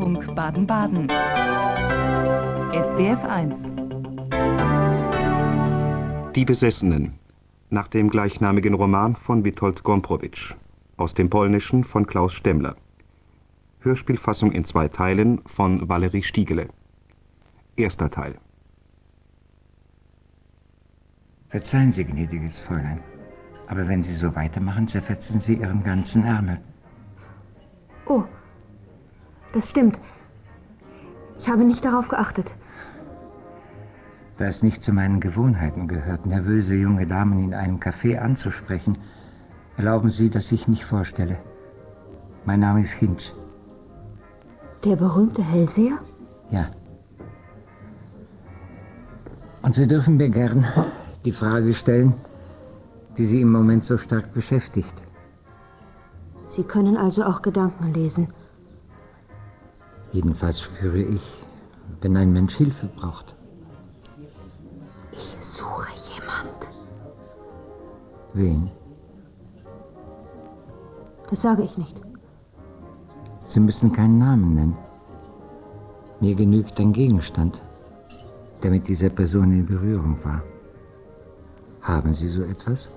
Landesfunk Baden-Baden. SWF 1. Die Besessenen, nach dem gleichnamigen Roman von Witold Gombrowicz, aus dem Polnischen von Klaus Stemmler. Hörspielfassung in 2 Teilen von Valerie Stiegele. Erster Teil. Verzeihen Sie, gnädiges Fräulein, aber wenn Sie so weitermachen, zerfetzen Sie Ihren ganzen Ärmel. Oh, das stimmt. Ich habe nicht darauf geachtet. Da es nicht zu meinen Gewohnheiten gehört, nervöse junge Damen in einem Café anzusprechen, erlauben Sie, dass ich mich vorstelle. Mein Name ist Hinch. Der berühmte Hellseher? Ja. Und Sie dürfen mir gern die Frage stellen, die Sie im Moment so stark beschäftigt. Sie können also auch Gedanken lesen. Jedenfalls spüre ich, wenn ein Mensch Hilfe braucht. Ich suche jemand. Wen? Das sage ich nicht. Sie müssen keinen Namen nennen. Mir genügt ein Gegenstand, der mit dieser Person in Berührung war. Haben Sie so etwas?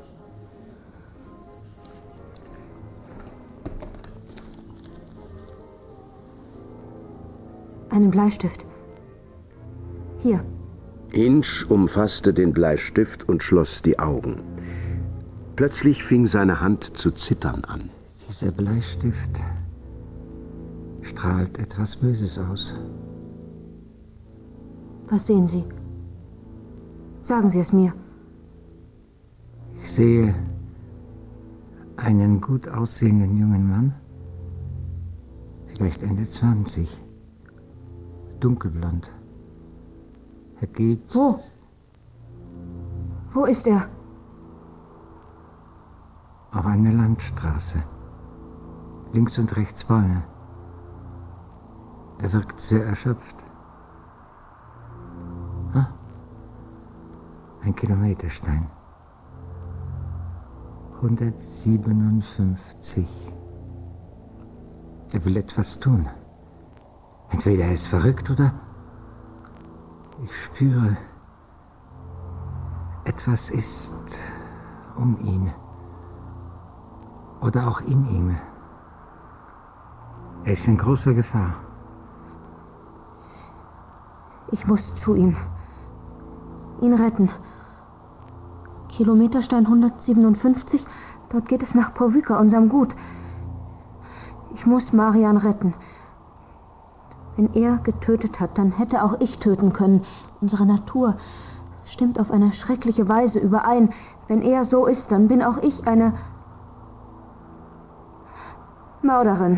Einen Bleistift. Hier. Hinch umfasste den Bleistift und schloss die Augen. Plötzlich fing seine Hand zu zittern an. Dieser Bleistift strahlt etwas Böses aus. Was sehen Sie? Sagen Sie es mir. Ich sehe einen gut aussehenden jungen Mann, vielleicht Ende 20, dunkelblond. Er geht... Wo? Wo ist er? Auf einer Landstraße. Links und rechts Bäume. Er wirkt sehr erschöpft. Ein Kilometerstein. 157. Er will etwas tun. Entweder er ist verrückt oder... Ich spüre, etwas ist um ihn. Oder auch in ihm. Er ist in großer Gefahr. Ich muss zu ihm. Ihn retten. Kilometerstein 157, dort geht es nach Powyka, unserem Gut. Ich muss Marian retten. Wenn er getötet hat, dann hätte auch ich töten können. Unsere Natur stimmt auf eine schreckliche Weise überein. Wenn er so ist, dann bin auch ich eine Mörderin.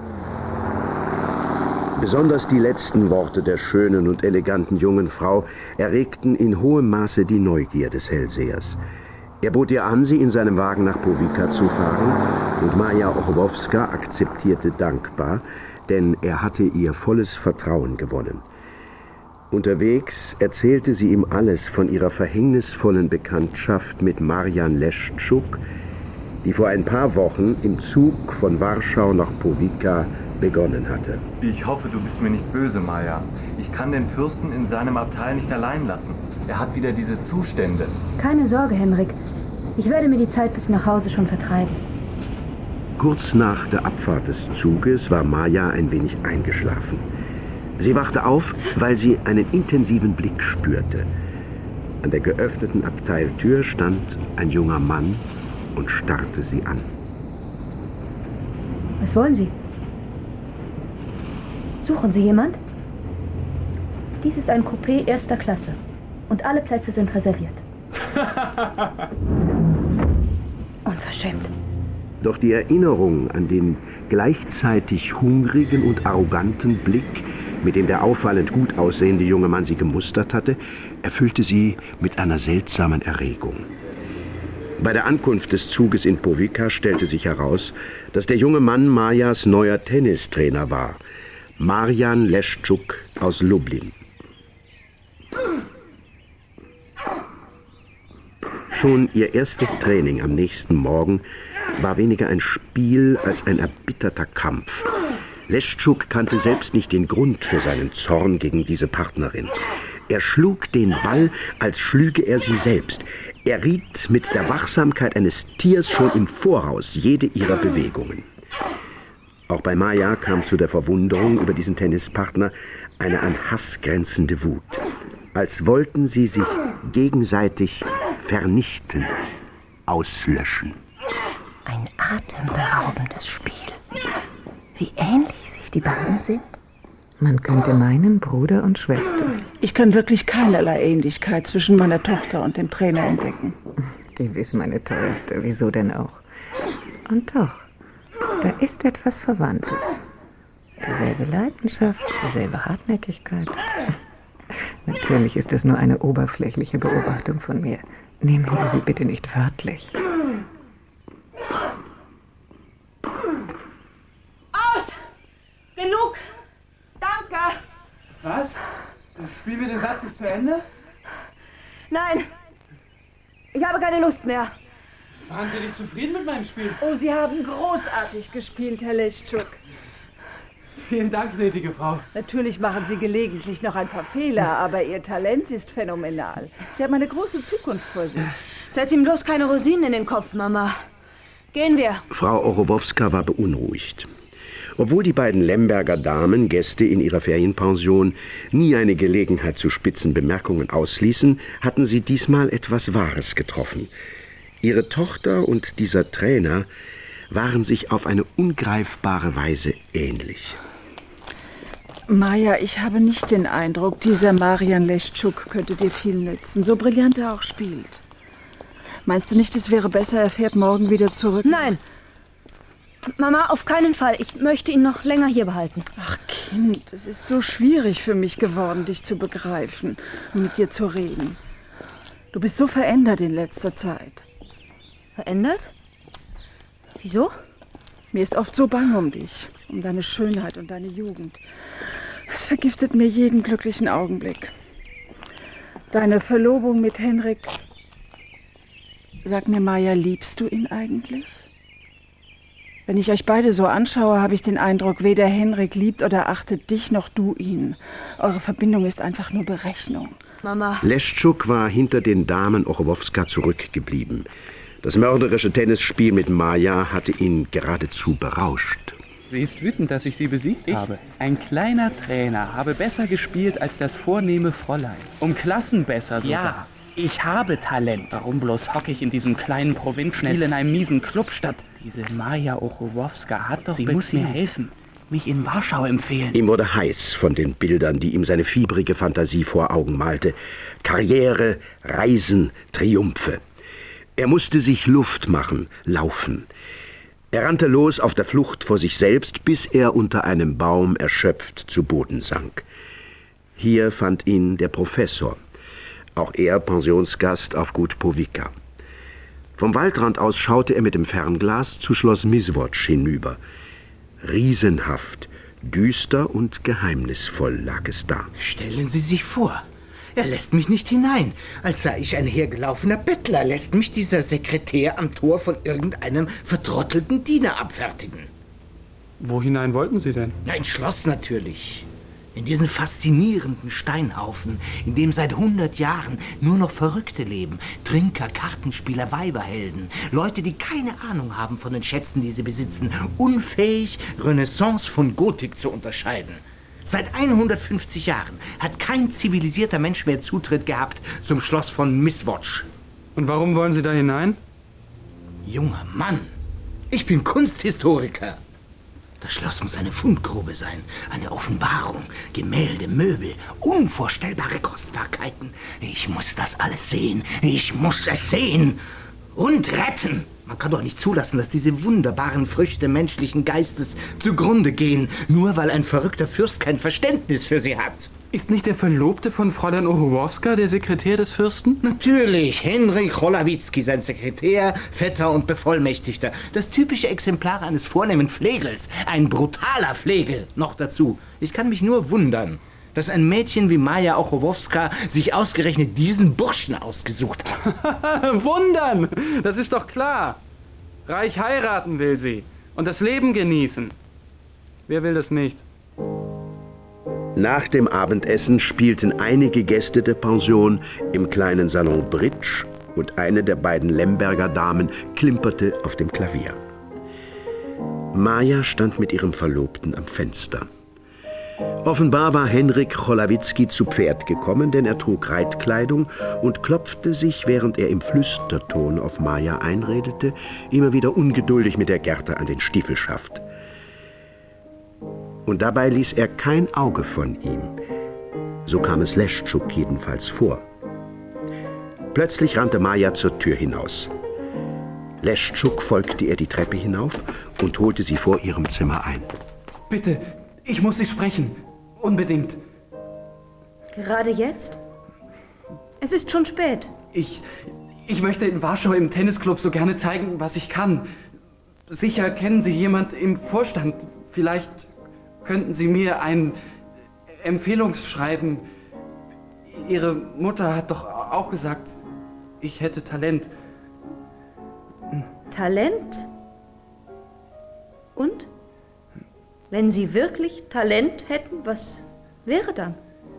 Besonders die letzten Worte der schönen und eleganten jungen Frau erregten in hohem Maße die Neugier des Hellsehers. Er bot ihr an, sie in seinem Wagen nach Powyka zu fahren, und Maja Orłowska akzeptierte dankbar, denn er hatte ihr volles Vertrauen gewonnen. Unterwegs erzählte sie ihm alles von ihrer verhängnisvollen Bekanntschaft mit Marian Leszczuk, die vor ein paar Wochen im Zug von Warschau nach Powyka begonnen hatte. Ich hoffe, du bist mir nicht böse, Maja. Ich kann den Fürsten in seinem Abteil nicht allein lassen. Er hat wieder diese Zustände. Keine Sorge, Henrik. Ich werde mir die Zeit bis nach Hause schon vertreiben. Kurz nach der Abfahrt des Zuges war Maja ein wenig eingeschlafen. Sie wachte auf, weil sie einen intensiven Blick spürte. An der geöffneten Abteiltür stand ein junger Mann und starrte sie an. Was wollen Sie? Suchen Sie jemand? Dies ist ein Coupé erster Klasse und alle Plätze sind reserviert. Unverschämt. Doch die Erinnerung an den gleichzeitig hungrigen und arroganten Blick, mit dem der auffallend gut aussehende junge Mann sie gemustert hatte, erfüllte sie mit einer seltsamen Erregung. Bei der Ankunft des Zuges in Powyka stellte sich heraus, dass der junge Mann Majas neuer Tennistrainer war, Marian Leszczuk aus Lublin. Schon ihr erstes Training am nächsten Morgen war weniger ein Spiel als ein erbitterter Kampf. Leschuk kannte selbst nicht den Grund für seinen Zorn gegen diese Partnerin. Er schlug den Ball, als schlüge er sie selbst. Er riet mit der Wachsamkeit eines Tiers schon im Voraus jede ihrer Bewegungen. Auch bei Maya kam zu der Verwunderung über diesen Tennispartner eine an Hass grenzende Wut. Als wollten sie sich gegenseitig vernichten, auslöschen. Ein atemberaubendes Spiel. Wie ähnlich sich die beiden sind. Man könnte meinen, Bruder und Schwester. Ich kann wirklich keinerlei Ähnlichkeit zwischen meiner Tochter und dem Trainer entdecken. Gewiss, meine Teuerste, wieso denn auch? Und doch, da ist etwas Verwandtes. Dieselbe Leidenschaft, dieselbe Hartnäckigkeit. Natürlich ist es nur eine oberflächliche Beobachtung von mir. Nehmen Sie sie bitte nicht wörtlich. Aus! Genug! Danke! Was? Spielen wir den Satz nicht zu Ende? Nein! Ich habe keine Lust mehr. Waren Sie nicht zufrieden mit meinem Spiel? Oh, Sie haben großartig gespielt, Herr Leschuk. Vielen Dank, gnädige Frau. Natürlich machen Sie gelegentlich noch ein paar Fehler, aber Ihr Talent ist phänomenal. Sie haben eine große Zukunft vor sich. Setz ihm bloß keine Rosinen in den Kopf, Mama. Gehen wir. Frau Orowowska war beunruhigt. Obwohl die beiden Lemberger Damen, Gäste in ihrer Ferienpension, nie eine Gelegenheit zu spitzen Bemerkungen ausließen, hatten sie diesmal etwas Wahres getroffen. Ihre Tochter und dieser Trainer waren sich auf eine ungreifbare Weise ähnlich. Maja, ich habe nicht den Eindruck, dieser Marian Leschuk könnte dir viel nützen, so brillant er auch spielt. Meinst du nicht, es wäre besser, er fährt morgen wieder zurück? Nein. Mama, auf keinen Fall. Ich möchte ihn noch länger hier behalten. Ach Kind, es ist so schwierig für mich geworden, dich zu begreifen und mit dir zu reden. Du bist so verändert in letzter Zeit. Verändert? Wieso? Mir ist oft so bang um dich, um deine Schönheit und deine Jugend. Es vergiftet mir jeden glücklichen Augenblick. Deine Verlobung mit Henrik. Sag mir, Maja, liebst du ihn eigentlich? Wenn ich euch beide so anschaue, habe ich den Eindruck, weder Henrik liebt oder achtet dich noch du ihn. Eure Verbindung ist einfach nur Berechnung. Mama. Leschuk war hinter den Damen Orowowska zurückgeblieben. Das mörderische Tennisspiel mit Maja hatte ihn geradezu berauscht. Sie ist wütend, dass ich sie besiegt habe. Ein kleiner Trainer habe besser gespielt als das vornehme Fräulein. Um Klassen besser sogar. Ja, ich habe Talent. Warum bloß hocke ich in diesem kleinen Provinzspiel in einem miesen Club statt? Diese Maja Orowowska hat doch... Sie muss mir helfen. Mich in Warschau empfehlen. Ihm wurde heiß von den Bildern, die ihm seine fiebrige Fantasie vor Augen malte. Karriere, Reisen, Triumphe. Er musste sich Luft machen, laufen. Er rannte los auf der Flucht vor sich selbst, bis er unter einem Baum erschöpft zu Boden sank. Hier fand ihn der Professor, auch er Pensionsgast auf Gut Powica. Vom Waldrand aus schaute er mit dem Fernglas zu Schloss Miswotsch hinüber. Riesenhaft, düster und geheimnisvoll lag es da. Stellen Sie sich vor, er lässt mich nicht hinein, als sei ich ein hergelaufener Bettler, lässt mich dieser Sekretär am Tor von irgendeinem vertrottelten Diener abfertigen. Wo hinein wollten Sie denn? Ja, ins Schloss natürlich. In diesen faszinierenden Steinhaufen, in dem seit 100 Jahren nur noch Verrückte leben. Trinker, Kartenspieler, Weiberhelden. Leute, die keine Ahnung haben von den Schätzen, die sie besitzen. Unfähig, Renaissance von Gotik zu unterscheiden. Seit 150 Jahren hat kein zivilisierter Mensch mehr Zutritt gehabt zum Schloss von Miswotsch. Und warum wollen Sie da hinein? Junger Mann, ich bin Kunsthistoriker. Das Schloss muss eine Fundgrube sein, eine Offenbarung, Gemälde, Möbel, unvorstellbare Kostbarkeiten. Ich muss das alles sehen, ich muss es sehen und retten. Man kann doch nicht zulassen, dass diese wunderbaren Früchte menschlichen Geistes zugrunde gehen, nur weil ein verrückter Fürst kein Verständnis für sie hat. Ist nicht der Verlobte von Fräulein Orowowska der Sekretär des Fürsten? Natürlich, Henryk Cholawitzki, sein Sekretär, Vetter und Bevollmächtigter. Das typische Exemplar eines vornehmen Flegels. Ein brutaler Flegel, noch dazu. Ich kann mich nur wundern, dass ein Mädchen wie Maja Orowowska sich ausgerechnet diesen Burschen ausgesucht hat. Wundern! Das ist doch klar. Reich heiraten will sie und das Leben genießen. Wer will das nicht? Nach dem Abendessen spielten einige Gäste der Pension im kleinen Salon Bridge und eine der beiden Lemberger Damen klimperte auf dem Klavier. Maja stand mit ihrem Verlobten am Fenster. Offenbar war Henryk Cholawitzki zu Pferd gekommen, denn er trug Reitkleidung und klopfte sich, während er im Flüsterton auf Maja einredete, immer wieder ungeduldig mit der Gerte an den Stiefelschaft. Und dabei ließ er kein Auge von ihm. So kam es Leschtschuk jedenfalls vor. Plötzlich rannte Maja zur Tür hinaus. Leschtschuk folgte ihr die Treppe hinauf und holte sie vor ihrem Zimmer ein. Bitte, ich muss Sie sprechen. Unbedingt. Gerade jetzt? Es ist schon spät. Ich möchte in Warschau im Tennisclub so gerne zeigen, was ich kann. Sicher kennen Sie jemand im Vorstand. Vielleicht könnten Sie mir ein Empfehlungsschreiben. Ihre Mutter hat doch auch gesagt, ich hätte Talent. Talent? Und? Wenn Sie wirklich Talent hätten, was wäre dann?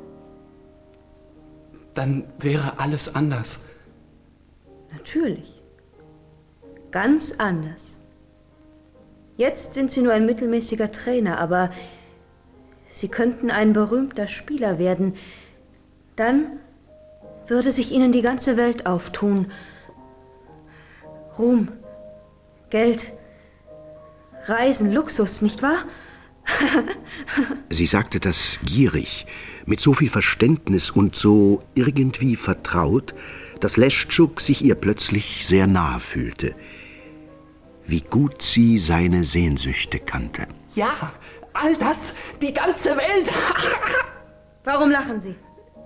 Dann wäre alles anders. Natürlich. Ganz anders. Jetzt sind Sie nur ein mittelmäßiger Trainer, aber Sie könnten ein berühmter Spieler werden. Dann würde sich Ihnen die ganze Welt auftun. Ruhm, Geld, Reisen, Luxus, nicht wahr? Sie sagte das gierig, mit so viel Verständnis und so irgendwie vertraut, dass Leschtschuk sich ihr plötzlich sehr nahe fühlte. Wie gut sie seine Sehnsüchte kannte. Ja, all das, die ganze Welt. Warum lachen Sie?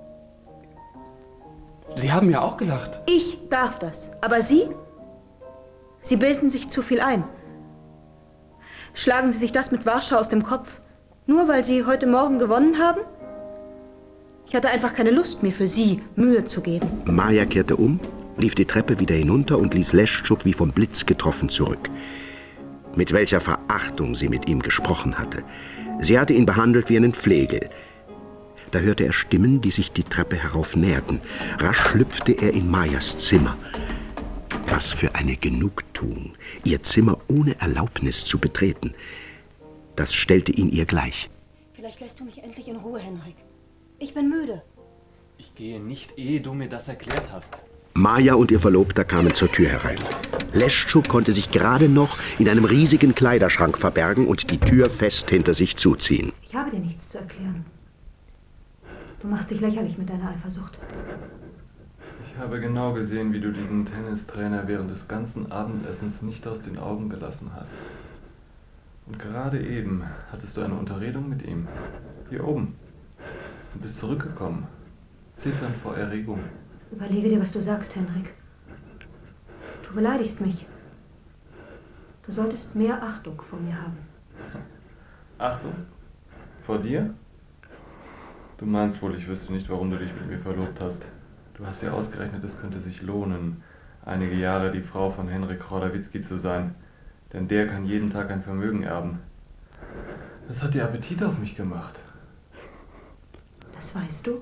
Sie haben ja auch gelacht. Ich darf das, aber Sie? Sie bilden sich zu viel ein. Schlagen Sie sich das mit Warschau aus dem Kopf, nur weil Sie heute Morgen gewonnen haben? Ich hatte einfach keine Lust, mir für Sie Mühe zu geben. Maja kehrte um, lief die Treppe wieder hinunter und ließ Leschtschuk wie vom Blitz getroffen zurück. Mit welcher Verachtung sie mit ihm gesprochen hatte. Sie hatte ihn behandelt wie einen Flegel. Da hörte er Stimmen, die sich die Treppe herauf näherten. Rasch schlüpfte er in Majas Zimmer. Was für eine Genugtuung, ihr Zimmer ohne Erlaubnis zu betreten. Das stellte ihn ihr gleich. Vielleicht lässt du mich endlich in Ruhe, Henryk. Ich bin müde. Ich gehe nicht, ehe du mir das erklärt hast. Maja und ihr Verlobter kamen zur Tür herein. Leschtschuk konnte sich gerade noch in einem riesigen Kleiderschrank verbergen und die Tür fest hinter sich zuziehen. Ich habe dir nichts zu erklären. Du machst dich lächerlich mit deiner Eifersucht. Ich habe genau gesehen, wie du diesen Tennistrainer während des ganzen Abendessens nicht aus den Augen gelassen hast. Und gerade eben hattest du eine Unterredung mit ihm. Hier oben. Und bist zurückgekommen. Zitternd vor Erregung. Überlege dir, was du sagst, Henryk. Du beleidigst mich. Du solltest mehr Achtung vor mir haben. Achtung? Vor dir? Du meinst wohl, ich wüsste nicht, warum du dich mit mir verlobt hast. Du hast ja ausgerechnet, es könnte sich lohnen, einige Jahre die Frau von Henryk Cholawitzki zu sein. Denn der kann jeden Tag ein Vermögen erben. Das hat dir Appetit auf mich gemacht. Das weißt du?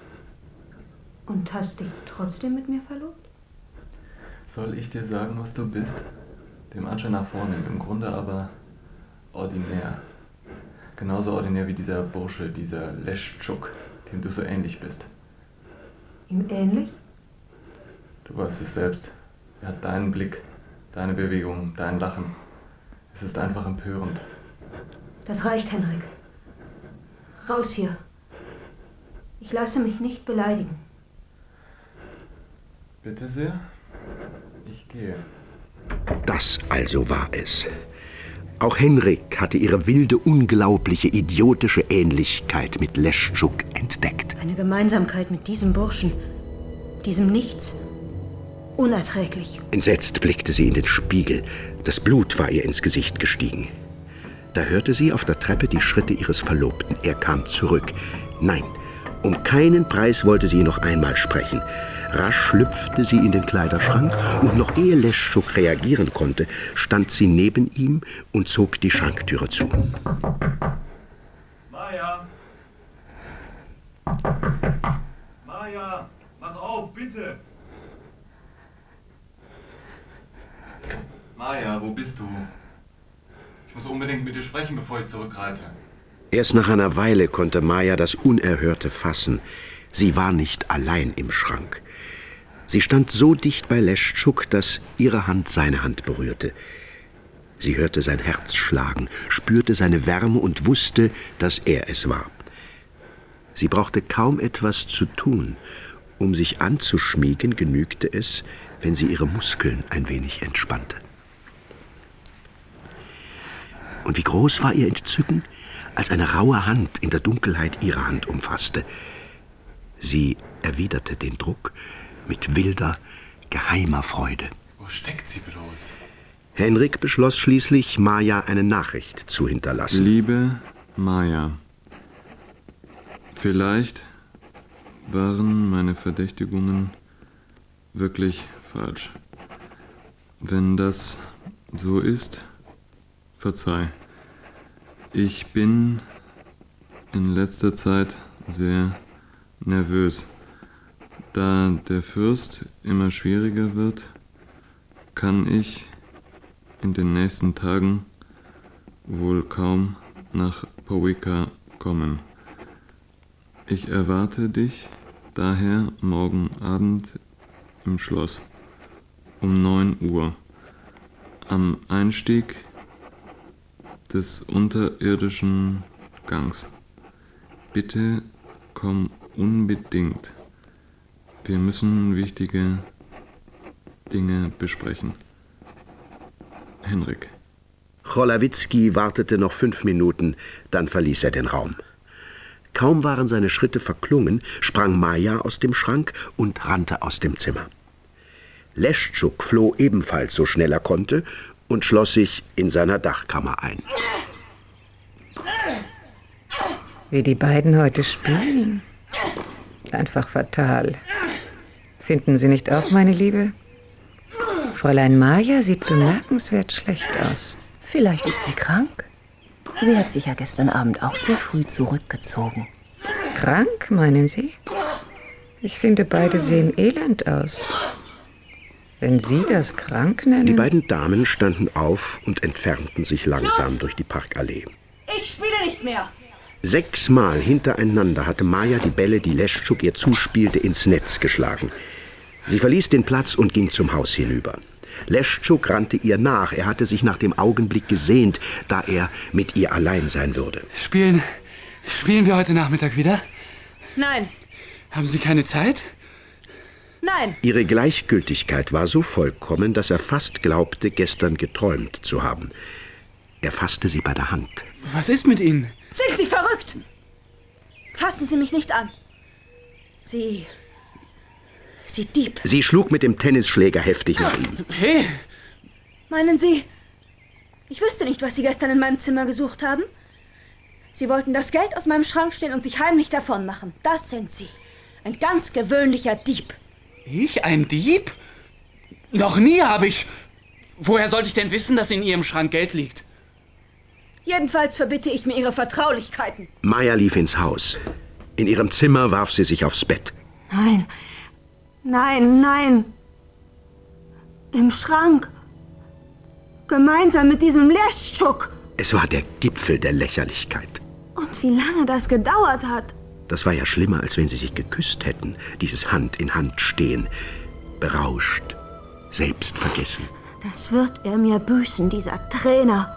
Und hast dich trotzdem mit mir verlobt? Soll ich dir sagen, was du bist? Dem Anschein nach vornehm, im Grunde aber ordinär. Genauso ordinär wie dieser Bursche, dieser Leschtschuk, dem du so ähnlich bist. Ihm ähnlich? Du weißt es selbst. Er hat deinen Blick, deine Bewegungen, dein Lachen. Es ist einfach empörend. Das reicht, Henryk. Raus hier. Ich lasse mich nicht beleidigen. Bitte sehr. Ich gehe. Das also war es. Auch Henryk hatte ihre wilde, unglaubliche, idiotische Ähnlichkeit mit Leschtschuk entdeckt. Eine Gemeinsamkeit mit diesem Burschen, diesem Nichts. Unerträglich. Entsetzt blickte sie in den Spiegel. Das Blut war ihr ins Gesicht gestiegen. Da hörte sie auf der Treppe die Schritte ihres Verlobten. Er kam zurück. Nein, Um keinen Preis wollte sie ihn noch einmal sprechen. Rasch schlüpfte sie in den Kleiderschrank und noch ehe Leschuk reagieren konnte, stand sie neben ihm und zog die Schranktüre zu. Maja! Maja, mach auf, bitte! Maja, wo bist du? Ich muss unbedingt mit dir sprechen, bevor ich zurückreite. Erst nach einer Weile konnte Maja das Unerhörte fassen. Sie war nicht allein im Schrank. Sie stand so dicht bei Leschuk, dass ihre Hand seine Hand berührte. Sie hörte sein Herz schlagen, spürte seine Wärme und wusste, dass er es war. Sie brauchte kaum etwas zu tun. Um sich anzuschmiegen, genügte es, wenn sie ihre Muskeln ein wenig entspannte. Und wie groß war ihr Entzücken, als eine raue Hand in der Dunkelheit ihre Hand umfasste. Sie erwiderte den Druck mit wilder, geheimer Freude. Wo steckt sie bloß? Henrik beschloss schließlich, Maja eine Nachricht zu hinterlassen. Liebe Maja, vielleicht waren meine Verdächtigungen wirklich falsch. Wenn das so ist, verzeih. Ich bin in letzter Zeit sehr nervös. Da der Fürst immer schwieriger wird, kann ich in den nächsten Tagen wohl kaum nach Powica kommen. Ich erwarte dich daher morgen Abend im Schloss um 9 Uhr am Einstieg des unterirdischen Gangs. Bitte komm unbedingt. Wir müssen wichtige Dinge besprechen. Henrik. Cholawitzki wartete noch 5 Minuten, dann verließ er den Raum. Kaum waren seine Schritte verklungen, sprang Maja aus dem Schrank und rannte aus dem Zimmer. Leschuk floh ebenfalls so schnell er konnte und schloss sich in seiner Dachkammer ein. Wie die beiden heute spielen. Einfach fatal. Finden Sie nicht auch, meine Liebe? Fräulein Maja sieht bemerkenswert schlecht aus. Vielleicht ist sie krank. Sie hat sich ja gestern Abend auch sehr früh zurückgezogen. Krank, meinen Sie? Ich finde, beide sehen elend aus. Wenn Sie das krank nennen... Die beiden Damen standen auf und entfernten sich langsam durch die Parkallee. Ich spiele nicht mehr. 6-mal hintereinander hatte Maja die Bälle, die Leschuk ihr zuspielte, ins Netz geschlagen. Sie verließ den Platz und ging zum Haus hinüber. Leschuk rannte ihr nach. Er hatte sich nach dem Augenblick gesehnt, da er mit ihr allein sein würde. Spielen wir heute Nachmittag wieder? Nein. Haben Sie keine Zeit? Nein. Ihre Gleichgültigkeit war so vollkommen, dass er fast glaubte, gestern geträumt zu haben. Er fasste sie bei der Hand. Was ist mit Ihnen? Sind Sie verrückt? Fassen Sie mich nicht an. Sie Dieb. Sie schlug mit dem Tennisschläger heftig nach ihm. Hey! Meinen Sie, ich wüsste nicht, was Sie gestern in meinem Zimmer gesucht haben? Sie wollten das Geld aus meinem Schrank stehlen und sich heimlich davon machen. Das sind Sie. Ein ganz gewöhnlicher Dieb. Ich? Ein Dieb? Noch nie habe ich... Woher sollte ich denn wissen, dass in Ihrem Schrank Geld liegt? Jedenfalls verbitte ich mir Ihre Vertraulichkeiten. Maja lief ins Haus. In ihrem Zimmer warf sie sich aufs Bett. Nein. Nein, nein. Im Schrank. Gemeinsam mit diesem Leschuk. Es war der Gipfel der Lächerlichkeit. Und wie lange das gedauert hat. Das war ja schlimmer, als wenn sie sich geküsst hätten. Dieses Hand in Hand stehen. Berauscht. Selbstvergessen. Das wird er mir büßen, dieser Trainer.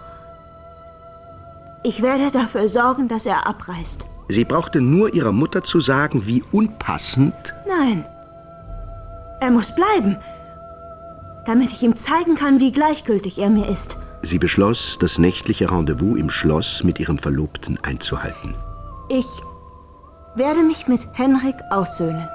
Ich werde dafür sorgen, dass er abreist. Sie brauchte nur ihrer Mutter zu sagen, wie unpassend... Nein. Er muss bleiben, damit ich ihm zeigen kann, wie gleichgültig er mir ist. Sie beschloss, das nächtliche Rendezvous im Schloss mit ihrem Verlobten einzuhalten. Ich werde mich mit Henrik aussöhnen.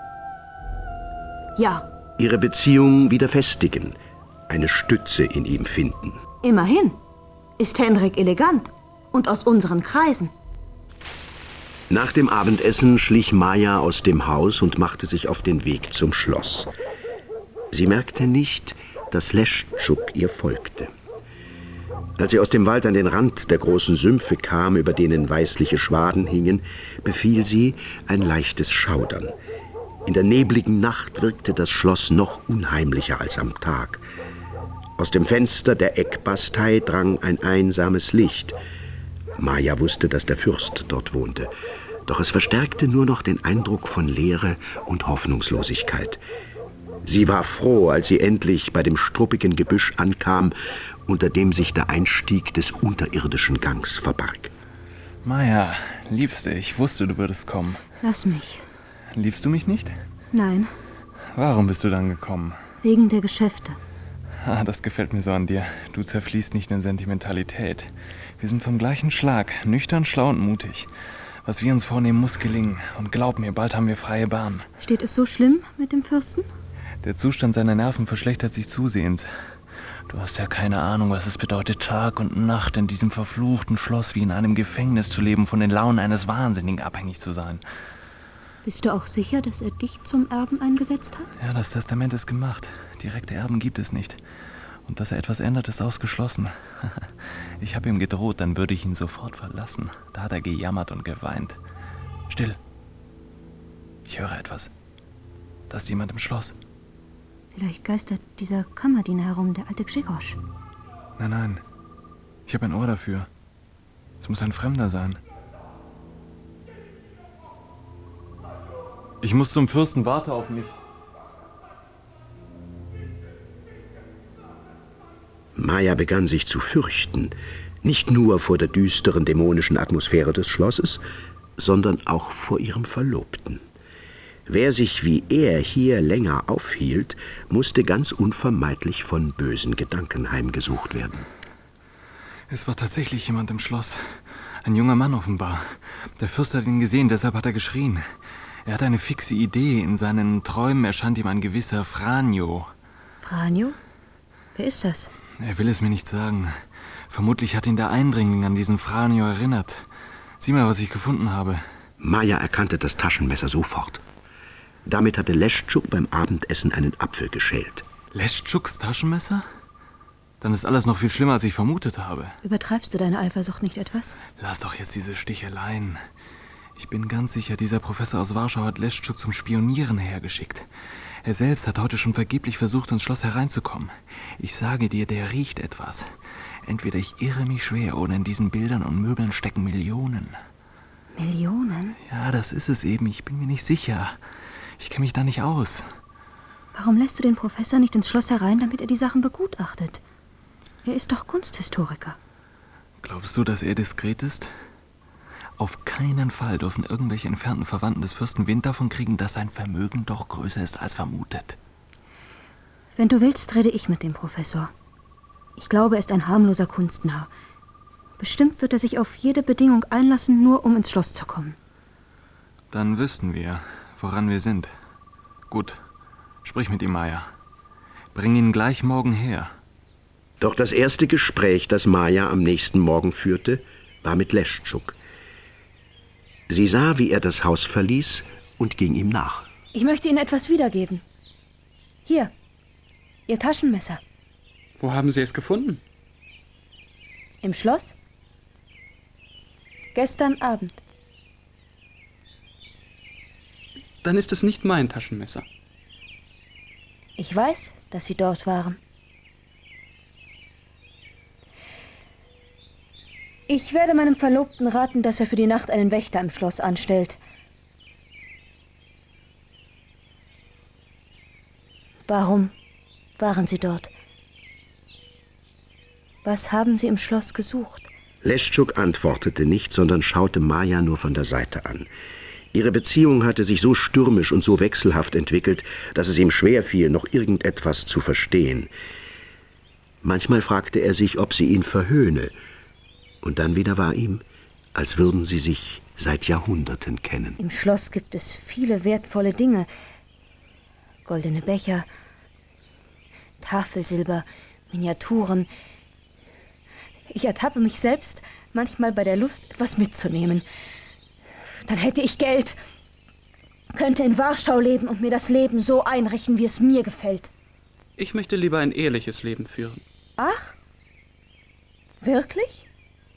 Ja. Ihre Beziehung wieder festigen, eine Stütze in ihm finden. Immerhin ist Henrik elegant und aus unseren Kreisen. Nach dem Abendessen schlich Maja aus dem Haus und machte sich auf den Weg zum Schloss. Sie merkte nicht, dass Leschetschuk ihr folgte. Als sie aus dem Wald an den Rand der großen Sümpfe kam, über denen weißliche Schwaden hingen, befiel sie ein leichtes Schaudern. In der nebligen Nacht wirkte das Schloss noch unheimlicher als am Tag. Aus dem Fenster der Eckbastei drang ein einsames Licht. Maja wusste, dass der Fürst dort wohnte. Doch es verstärkte nur noch den Eindruck von Leere und Hoffnungslosigkeit. Sie war froh, als sie endlich bei dem struppigen Gebüsch ankam, unter dem sich der Einstieg des unterirdischen Gangs verbarg. Maja, Liebste, ich wusste, du würdest kommen. Lass mich. Liebst du mich nicht? Nein, Warum bist du dann gekommen? wegen der Geschäfte. Ah, das gefällt mir so an dir. Du zerfließt nicht in Sentimentalität. Wir sind vom gleichen Schlag, nüchtern, schlau und mutig. Was wir uns vornehmen, muss gelingen. Und glaub mir, bald haben wir freie Bahn. Steht es so schlimm mit dem Fürsten? Der Zustand seiner Nerven verschlechtert sich zusehends. Du hast ja keine Ahnung, was es bedeutet, Tag und Nacht in diesem verfluchten Schloss wie in einem Gefängnis zu leben, von den Launen eines Wahnsinnigen abhängig zu sein. Bist du auch sicher, dass er dich zum Erben eingesetzt hat? Ja, das Testament ist gemacht. Direkte Erben gibt es nicht. Und dass er etwas ändert, ist ausgeschlossen. Ich habe ihm gedroht, dann würde ich ihn sofort verlassen. Da hat er gejammert und geweint. Still. Ich höre etwas. Da ist jemand im Schloss. Vielleicht geistert dieser Kammerdiener herum, der alte Grzegorz. Nein, nein. Ich habe ein Ohr dafür. Es muss ein Fremder sein. Ich muss zum Fürsten, warte auf mich. Maja begann sich zu fürchten, nicht nur vor der düsteren, dämonischen Atmosphäre des Schlosses, sondern auch vor ihrem Verlobten. Wer sich wie er hier länger aufhielt, musste ganz unvermeidlich von bösen Gedanken heimgesucht werden. Es war tatsächlich jemand im Schloss. Ein junger Mann offenbar. Der Fürst hat ihn gesehen, deshalb hat er geschrien. Er hat eine fixe Idee. In seinen Träumen erscheint ihm ein gewisser Franjo. Franjo? Wer ist das? Er will es mir nicht sagen. Vermutlich hat ihn der Eindringling an diesen Franjo erinnert. Sieh mal, was ich gefunden habe. Maja erkannte das Taschenmesser sofort. Damit hatte Leschetschuk beim Abendessen einen Apfel geschält. Leschetschuk's Taschenmesser? Dann ist alles noch viel schlimmer, als ich vermutet habe. Übertreibst du deine Eifersucht nicht etwas? Lass doch jetzt diese Sticheleien. Ich bin ganz sicher, dieser Professor aus Warschau hat Leschetschuk zum Spionieren hergeschickt. Er selbst hat heute schon vergeblich versucht, ins Schloss hereinzukommen. Ich sage dir, der riecht etwas. Entweder ich irre mich schwer oder in diesen Bildern und Möbeln stecken Millionen. Millionen? Ja, das ist es eben. Ich bin mir nicht sicher. Ich kenne mich da nicht aus. Warum lässt du den Professor nicht ins Schloss herein, damit er die Sachen begutachtet? Er ist doch Kunsthistoriker. Glaubst du, dass er diskret ist? Auf keinen Fall dürfen irgendwelche entfernten Verwandten des Fürsten Wind davon kriegen, dass sein Vermögen doch größer ist als vermutet. Wenn du willst, rede ich mit dem Professor. Ich glaube, er ist ein harmloser Kunstnarr. Bestimmt wird er sich auf jede Bedingung einlassen, nur um ins Schloss zu kommen. Dann wüssten wir, woran wir sind. Gut, sprich mit ihm, Maja. Bring ihn gleich morgen her. Doch das erste Gespräch, das Maja am nächsten Morgen führte, war mit Leschetschuk. Sie sah, wie er das Haus verließ und ging ihm nach. Ich möchte Ihnen etwas wiedergeben. Hier, Ihr Taschenmesser. Wo haben Sie es gefunden? Im Schloss? Gestern Abend. Dann ist es nicht mein Taschenmesser. Ich weiß, dass Sie dort waren. Ich werde meinem Verlobten raten, dass er für die Nacht einen Wächter im Schloss anstellt. Warum waren Sie dort? Was haben Sie im Schloss gesucht? Leschetschuk antwortete nicht, sondern schaute Maja nur von der Seite an. Ihre Beziehung hatte sich so stürmisch und so wechselhaft entwickelt, dass es ihm schwer fiel, noch irgendetwas zu verstehen. Manchmal fragte er sich, ob sie ihn verhöhne. Und dann wieder war ihm, als würden sie sich seit Jahrhunderten kennen. Im Schloss gibt es viele wertvolle Dinge. Goldene Becher, Tafelsilber, Miniaturen. Ich ertappe mich selbst manchmal bei der Lust, etwas mitzunehmen. Dann hätte ich Geld, könnte in Warschau leben und mir das Leben so einrichten, wie es mir gefällt. Ich möchte lieber ein ehrliches Leben führen. Ach? Wirklich?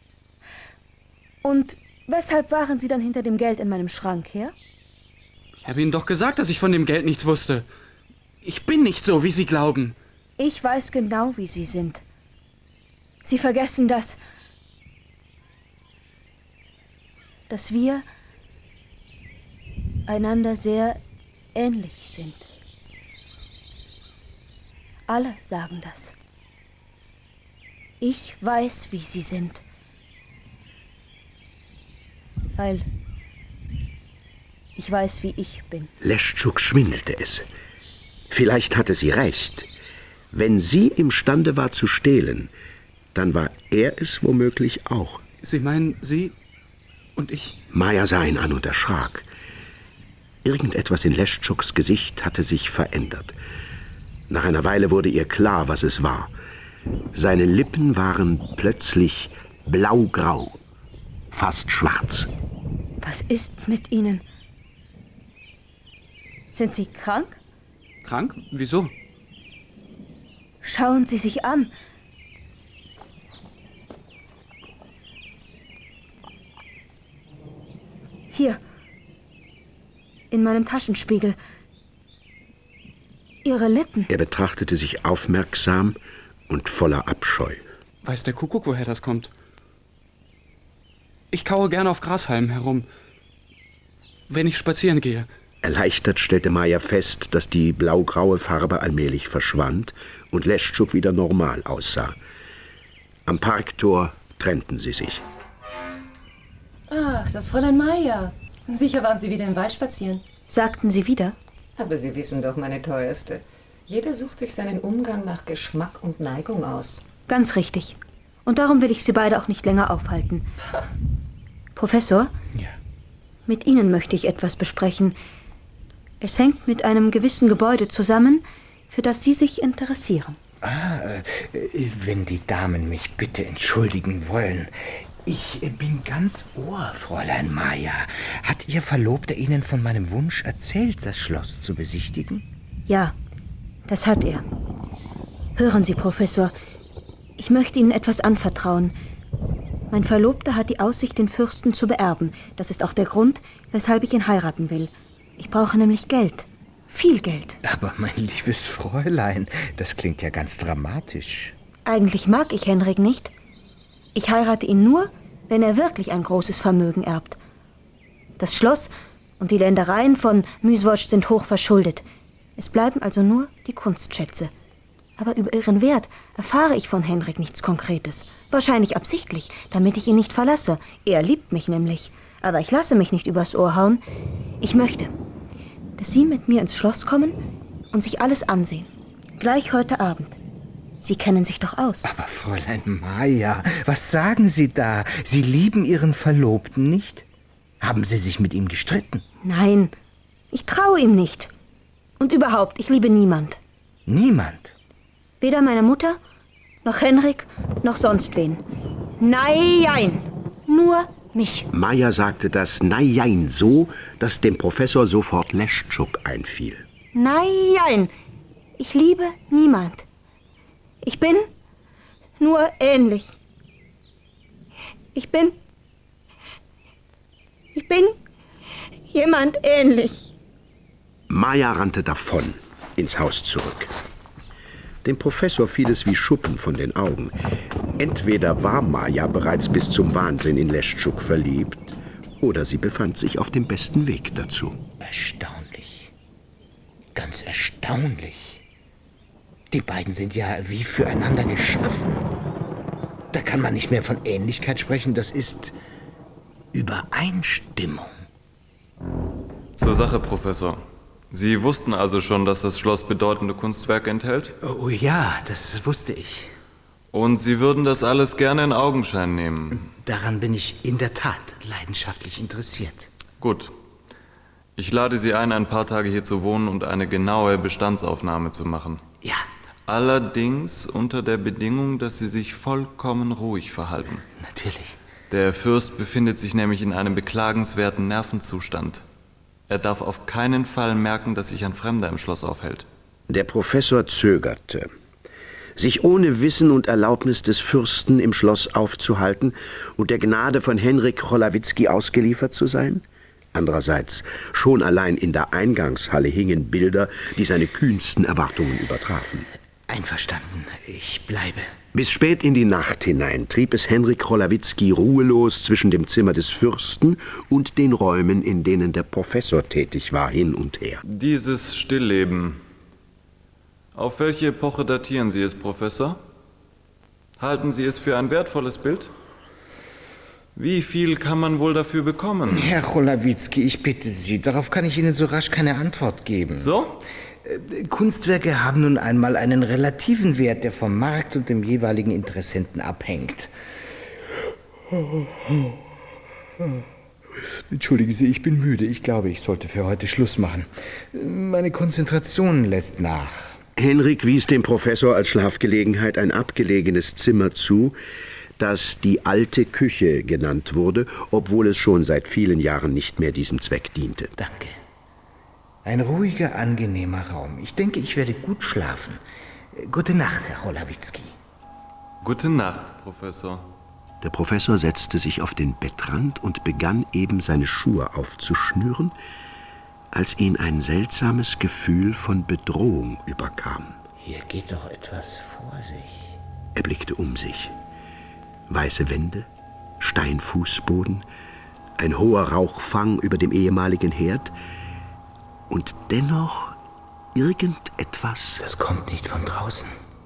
Und weshalb waren Sie dann hinter dem Geld in meinem Schrank her? Ich habe Ihnen doch gesagt, dass ich von dem Geld nichts wusste. Ich bin nicht so, wie Sie glauben. Ich weiß genau, wie Sie sind. Sie vergessen, dass wir einander sehr ähnlich sind. Alle sagen das. Ich weiß, wie Sie sind. Weil ich weiß, wie ich bin. Leschuk schwindelte es. Vielleicht hatte sie recht. Wenn sie imstande war zu stehlen, dann war er es womöglich auch. Sie meinen, Sie und ich? Maja sah ihn an und erschrak. Irgendetwas in Leschuks Gesicht hatte sich verändert. Nach einer Weile wurde ihr klar, was es war. Seine Lippen waren plötzlich blaugrau, fast schwarz. Was ist mit Ihnen? Sind Sie krank? Krank? Wieso? Schauen Sie sich an. Hier, in meinem Taschenspiegel. Ihre Lippen. Er betrachtete sich aufmerksam und voller Abscheu. Weiß der Kuckuck, woher das kommt? Ich kaue gern auf Grashalmen herum, wenn ich spazieren gehe. Erleichtert stellte Maja fest, dass die blaugraue Farbe allmählich verschwand und Leschuk wieder normal aussah. Am Parktor trennten sie sich. Ach, das Fräulein Maja. Sicher waren Sie wieder im Wald spazieren. Sagten Sie wieder? Aber Sie wissen doch, meine Teuerste, jeder sucht sich seinen Umgang nach Geschmack und Neigung aus. Ganz richtig. Und darum will ich Sie beide auch nicht länger aufhalten. Professor? Ja. Mit Ihnen möchte ich etwas besprechen. Es hängt mit einem gewissen Gebäude zusammen, für das Sie sich interessieren. Wenn die Damen mich bitte entschuldigen wollen. Ich bin ganz Ohr, Fräulein Maja. Hat Ihr Verlobter Ihnen von meinem Wunsch erzählt, das Schloss zu besichtigen? Ja, das hat er. Hören Sie, Professor, ich möchte Ihnen etwas anvertrauen. Mein Verlobter hat die Aussicht, den Fürsten zu beerben. Das ist auch der Grund, weshalb ich ihn heiraten will. Ich brauche nämlich Geld. Viel Geld. Aber mein liebes Fräulein, das klingt ja ganz dramatisch. Eigentlich mag ich Henrik nicht. Ich heirate ihn nur, wenn er wirklich ein großes Vermögen erbt. Das Schloss und die Ländereien von Myswolsch sind hoch verschuldet. Es bleiben also nur die Kunstschätze. Aber über ihren Wert erfahre ich von Henrik nichts Konkretes. Wahrscheinlich absichtlich, damit ich ihn nicht verlasse. Er liebt mich nämlich. Aber ich lasse mich nicht übers Ohr hauen. Ich möchte, dass Sie mit mir ins Schloss kommen und sich alles ansehen. Gleich heute Abend. Sie kennen sich doch aus. Aber Fräulein Maja, was sagen Sie da? Sie lieben Ihren Verlobten nicht? Haben Sie sich mit ihm gestritten? Nein, ich traue ihm nicht. Und überhaupt, ich liebe niemand. Niemand? Weder meine Mutter, noch Henrik, noch sonst wen. Nein, nur mich. Maja sagte das Nein so, dass dem Professor sofort Leschuk einfiel. Nein, ich liebe niemand. Ich bin nur ähnlich. Ich bin jemand ähnlich. Maja rannte davon, ins Haus zurück. Dem Professor fiel es wie Schuppen von den Augen. Entweder war Maja bereits bis zum Wahnsinn in Leschuk verliebt, oder sie befand sich auf dem besten Weg dazu. Erstaunlich. Ganz erstaunlich. Die beiden sind ja wie füreinander geschaffen. Da kann man nicht mehr von Ähnlichkeit sprechen, das ist Übereinstimmung. Zur Sache, Professor. Sie wussten also schon, dass das Schloss bedeutende Kunstwerke enthält? Oh ja, das wusste ich. Und Sie würden das alles gerne in Augenschein nehmen? Daran bin ich in der Tat leidenschaftlich interessiert. Gut. Ich lade Sie ein paar Tage hier zu wohnen und eine genaue Bestandsaufnahme zu machen. Ja. Allerdings unter der Bedingung, dass Sie sich vollkommen ruhig verhalten. Natürlich. Der Fürst befindet sich nämlich in einem beklagenswerten Nervenzustand. Er darf auf keinen Fall merken, dass sich ein Fremder im Schloss aufhält. Der Professor zögerte. Sich ohne Wissen und Erlaubnis des Fürsten im Schloss aufzuhalten und der Gnade von Henryk Cholawitzki ausgeliefert zu sein? Andererseits, schon allein in der Eingangshalle hingen Bilder, die seine kühnsten Erwartungen übertrafen. Einverstanden, ich bleibe. Bis spät in die Nacht hinein trieb es Henryk Cholawitzki ruhelos zwischen dem Zimmer des Fürsten und den Räumen, in denen der Professor tätig war, hin und her. Dieses Stillleben. Auf welche Epoche datieren Sie es, Professor? Halten Sie es für ein wertvolles Bild? Wie viel kann man wohl dafür bekommen? Herr Cholawitzki, ich bitte Sie, darauf kann ich Ihnen so rasch keine Antwort geben. So? Kunstwerke haben nun einmal einen relativen Wert, der vom Markt und dem jeweiligen Interessenten abhängt. Entschuldigen Sie, ich bin müde. Ich glaube, ich sollte für heute Schluss machen. Meine Konzentration lässt nach. Henryk wies dem Professor als Schlafgelegenheit ein abgelegenes Zimmer zu, das die alte Küche genannt wurde, obwohl es schon seit vielen Jahren nicht mehr diesem Zweck diente. Danke. Ein ruhiger, angenehmer Raum. Ich denke, ich werde gut schlafen. Gute Nacht, Herr Cholawitzki. Gute Nacht, Professor. Der Professor setzte sich auf den Bettrand und begann eben seine Schuhe aufzuschnüren, als ihn ein seltsames Gefühl von Bedrohung überkam. Hier geht doch etwas vor sich. Er blickte um sich. Weiße Wände, Steinfußboden, ein hoher Rauchfang über dem ehemaligen Herd und dennoch irgendetwas. Das kommt nicht von draußen.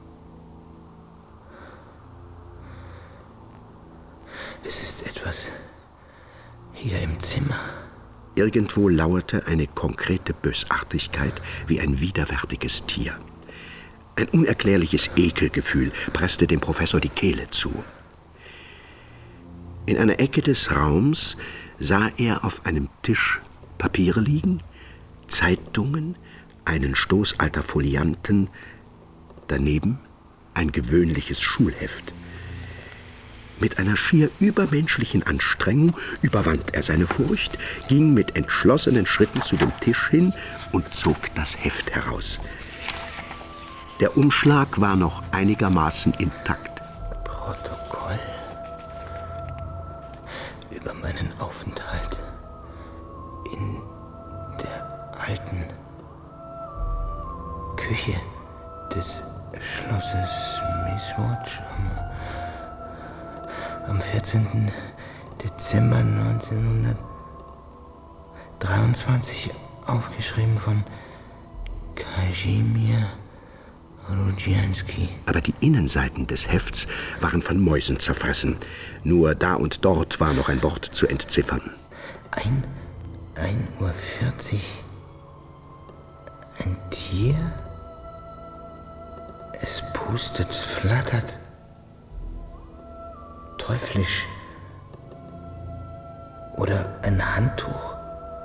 Es ist etwas hier im Zimmer. Irgendwo lauerte eine konkrete Bösartigkeit wie ein widerwärtiges Tier. Ein unerklärliches Ekelgefühl presste dem Professor die Kehle zu. In einer Ecke des Raums sah er auf einem Tisch Papiere liegen, Zeitungen, einen Stoß alter Folianten, daneben ein gewöhnliches Schulheft. Mit einer schier übermenschlichen Anstrengung überwand er seine Furcht, ging mit entschlossenen Schritten zu dem Tisch hin und zog das Heft heraus. Der Umschlag war noch einigermaßen intakt. Protokoll über meinen Aufenthalt in der alten Küche des Schlosses Miswatch am 14. Dezember 1923, aufgeschrieben von Kazimierz Rudzianski. Aber die Innenseiten des Hefts waren von Mäusen zerfressen. Nur da und dort war noch ein Wort zu entziffern. 1:40 Uhr. Ein Tier? Es pustet, flattert. Teuflisch. Oder ein Handtuch.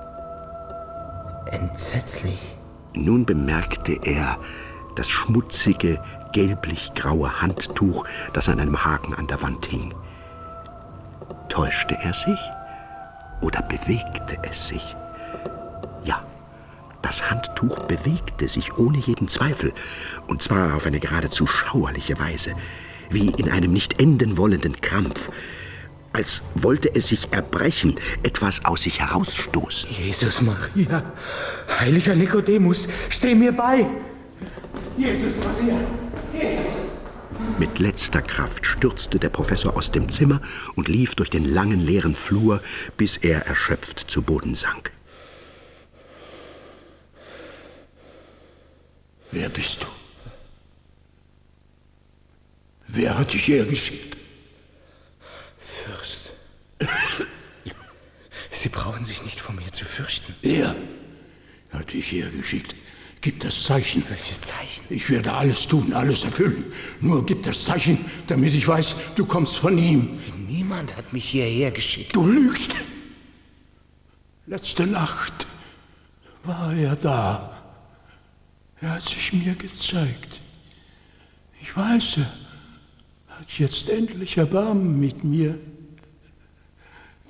Entsetzlich. Nun bemerkte er das schmutzige, gelblich-graue Handtuch, das an einem Haken an der Wand hing. Täuschte er sich oder bewegte es sich? Ja, das Handtuch bewegte sich ohne jeden Zweifel, und zwar auf eine geradezu schauerliche Weise, wie in einem nicht enden wollenden Krampf, als wollte es sich erbrechen, etwas aus sich herausstoßen. Jesus Maria, heiliger Nikodemus, steh mir bei! Jesus Maria, Jesus! Mit letzter Kraft stürzte der Professor aus dem Zimmer und lief durch den langen, leeren Flur, bis er erschöpft zu Boden sank. Wer bist du? Wer hat dich hergeschickt? Fürst. Sie brauchen sich nicht vor mir zu fürchten. Er hat dich hergeschickt. Gib das Zeichen. Welches Zeichen? Ich werde alles tun, alles erfüllen. Nur gib das Zeichen, damit ich weiß, du kommst von ihm. Niemand hat mich hierher geschickt. Du lügst. Letzte Nacht war er da. Er hat sich mir gezeigt. Ich weiß, er hat jetzt endlich Erbarmen mit mir.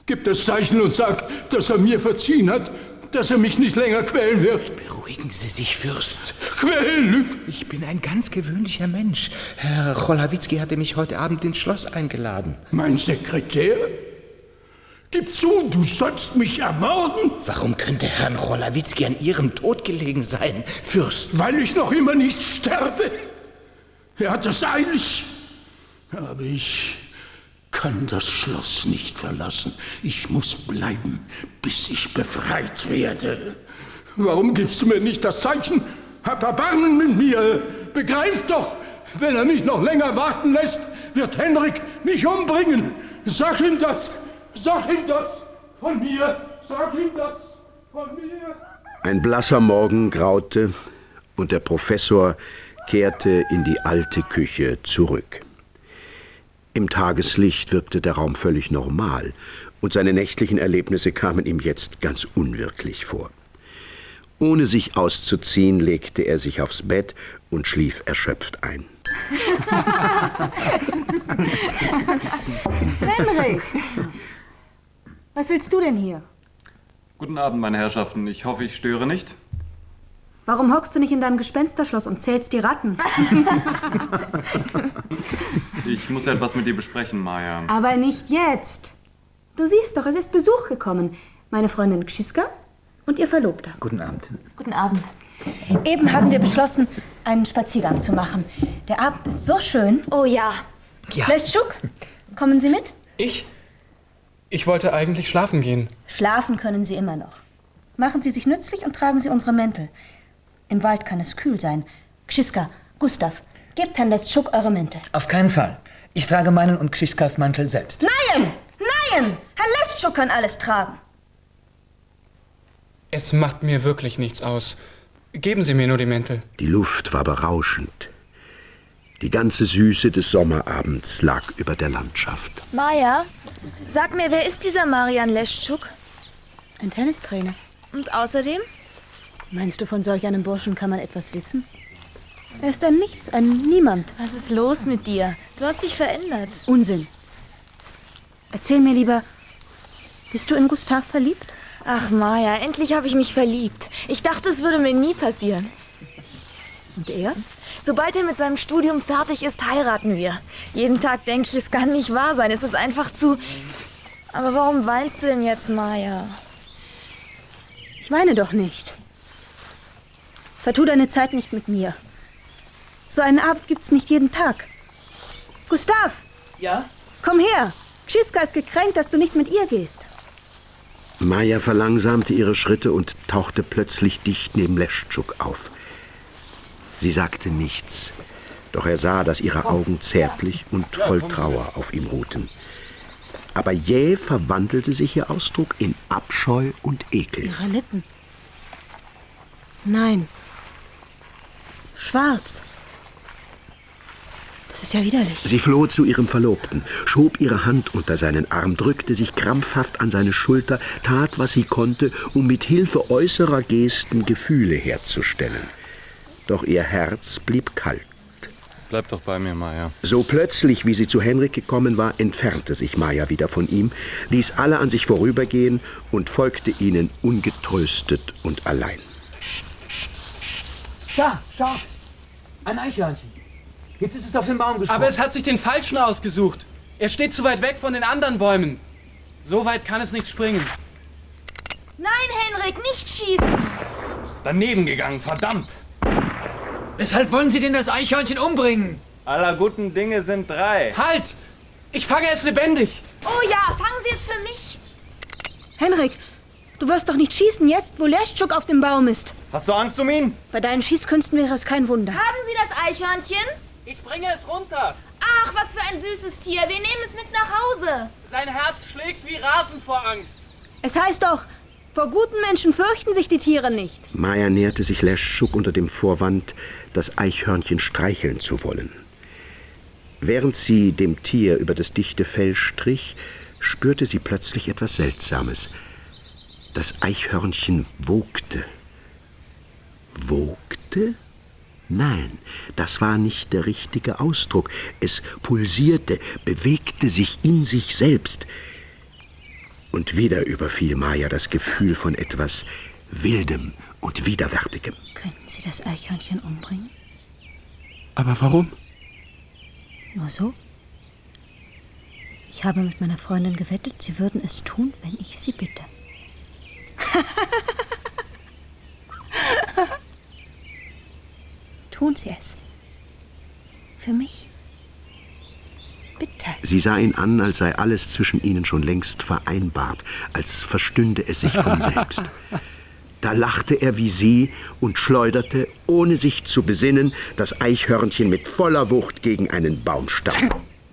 Gib das Zeichen und sag, dass er mir verziehen hat, dass er mich nicht länger quälen wird. Beruhigen Sie sich, Fürst. Quälen? Ich bin ein ganz gewöhnlicher Mensch. Herr Cholawitzki hatte mich heute Abend ins Schloss eingeladen. Mein Sekretär? Gib zu, du sollst mich ermorden? Warum könnte Herrn Cholawitzki an Ihrem Tod gelegen sein, Fürst? Weil ich noch immer nicht sterbe. Er hat es eilig. Aber ich kann das Schloss nicht verlassen. Ich muss bleiben, bis ich befreit werde. Warum gibst du mir nicht das Zeichen? Hab Erbarmen mit mir. Begreif doch, wenn er mich noch länger warten lässt, wird Henrik mich umbringen. Sag ihm das. Sag ihm das von mir. Sag ihm das von mir. Ein blasser Morgen graute und der Professor kehrte in die alte Küche zurück. Im Tageslicht wirkte der Raum völlig normal und seine nächtlichen Erlebnisse kamen ihm jetzt ganz unwirklich vor. Ohne sich auszuziehen, legte er sich aufs Bett und schlief erschöpft ein. Henrik! Was willst du denn hier? Guten Abend, meine Herrschaften. Ich hoffe, ich störe nicht. Warum hockst du nicht in deinem Gespensterschloss und zählst die Ratten? Ich muss etwas mit dir besprechen, Maja. Aber nicht jetzt. Du siehst doch, es ist Besuch gekommen. Meine Freundin Kschiska und ihr Verlobter. Guten Abend. Guten Abend. Eben haben wir beschlossen, einen Spaziergang zu machen. Der Abend ist so schön. Oh ja. Leschuk, kommen Sie mit? Ich wollte eigentlich schlafen gehen. Schlafen können Sie immer noch. Machen Sie sich nützlich und tragen Sie unsere Mäntel. Im Wald kann es kühl sein. Kschiska, Gustav, gebt Herrn Leschuk eure Mäntel. Auf keinen Fall. Ich trage meinen und Kschikas Mantel selbst. Nein! Nein! Herr Leschuk kann alles tragen. Es macht mir wirklich nichts aus. Geben Sie mir nur die Mäntel. Die Luft war berauschend. Die ganze Süße des Sommerabends lag über der Landschaft. Maja, sag mir, wer ist dieser Marian Leschuk? Ein Tennistrainer. Und außerdem? Meinst du, von solch einem Burschen kann man etwas wissen? Er ist ein Nichts, ein Niemand. Was ist los mit dir? Du hast dich verändert. Unsinn. Erzähl mir lieber, bist du in Gustav verliebt? Ach, Maja, endlich habe ich mich verliebt. Ich dachte, es würde mir nie passieren. Und er? Sobald er mit seinem Studium fertig ist, heiraten wir. Jeden Tag denke ich, es kann nicht wahr sein. Es ist einfach zu... Aber warum weinst du denn jetzt, Maja? Ich weine doch nicht. Vertu deine Zeit nicht mit mir. So einen Abend gibt's nicht jeden Tag. Gustav! Ja? Komm her! Kschiska ist gekränkt, dass du nicht mit ihr gehst. Maja verlangsamte ihre Schritte und tauchte plötzlich dicht neben Leschuk auf. Sie sagte nichts, doch er sah, dass ihre Augen zärtlich und voll Trauer auf ihm ruhten. Aber jäh verwandelte sich ihr Ausdruck in Abscheu und Ekel. Ihre Lippen. Nein. Schwarz. Das ist ja widerlich. Sie floh zu ihrem Verlobten, schob ihre Hand unter seinen Arm, drückte sich krampfhaft an seine Schulter, tat, was sie konnte, um mit Hilfe äußerer Gesten Gefühle herzustellen. Doch ihr Herz blieb kalt. Bleib doch bei mir, Maja. So plötzlich, wie sie zu Henrik gekommen war, entfernte sich Maja wieder von ihm, ließ alle an sich vorübergehen und folgte ihnen ungetröstet und allein. Da, schau! Ein Eichhörnchen. Jetzt ist es auf den Baum gesprungen. Aber es hat sich den Falschen ausgesucht. Er steht zu weit weg von den anderen Bäumen. So weit kann es nicht springen. Nein, Henrik, nicht schießen! Daneben gegangen, verdammt! Weshalb wollen Sie denn das Eichhörnchen umbringen? Aller guten Dinge sind 3. Halt! Ich fange es lebendig! Oh ja, fangen Sie es für mich! Henrik, du wirst doch nicht schießen jetzt, wo Leschuk auf dem Baum ist. Hast du Angst um ihn? Bei deinen Schießkünsten wäre es kein Wunder. Haben Sie das Eichhörnchen? Ich bringe es runter. Ach, was für ein süßes Tier. Wir nehmen es mit nach Hause. Sein Herz schlägt wie Rasen vor Angst. Es heißt doch, vor guten Menschen fürchten sich die Tiere nicht. Maja näherte sich Leschuk unter dem Vorwand, das Eichhörnchen streicheln zu wollen. Während sie dem Tier über das dichte Fell strich, spürte sie plötzlich etwas Seltsames. Das Eichhörnchen wogte. Wogte? Nein, das war nicht der richtige Ausdruck. Es pulsierte, bewegte sich in sich selbst. Und wieder überfiel Maja das Gefühl von etwas Wildem und Widerwärtigem. Könnten Sie das Eichhörnchen umbringen? Aber warum? Nur so? Ich habe mit meiner Freundin gewettet, Sie würden es tun, wenn ich Sie bitte. Tun Sie es. Für mich. Bitte. Sie sah ihn an, als sei alles zwischen ihnen schon längst vereinbart, als verstünde es sich von selbst. Da lachte er wie sie und schleuderte, ohne sich zu besinnen, das Eichhörnchen mit voller Wucht gegen einen Baumstamm.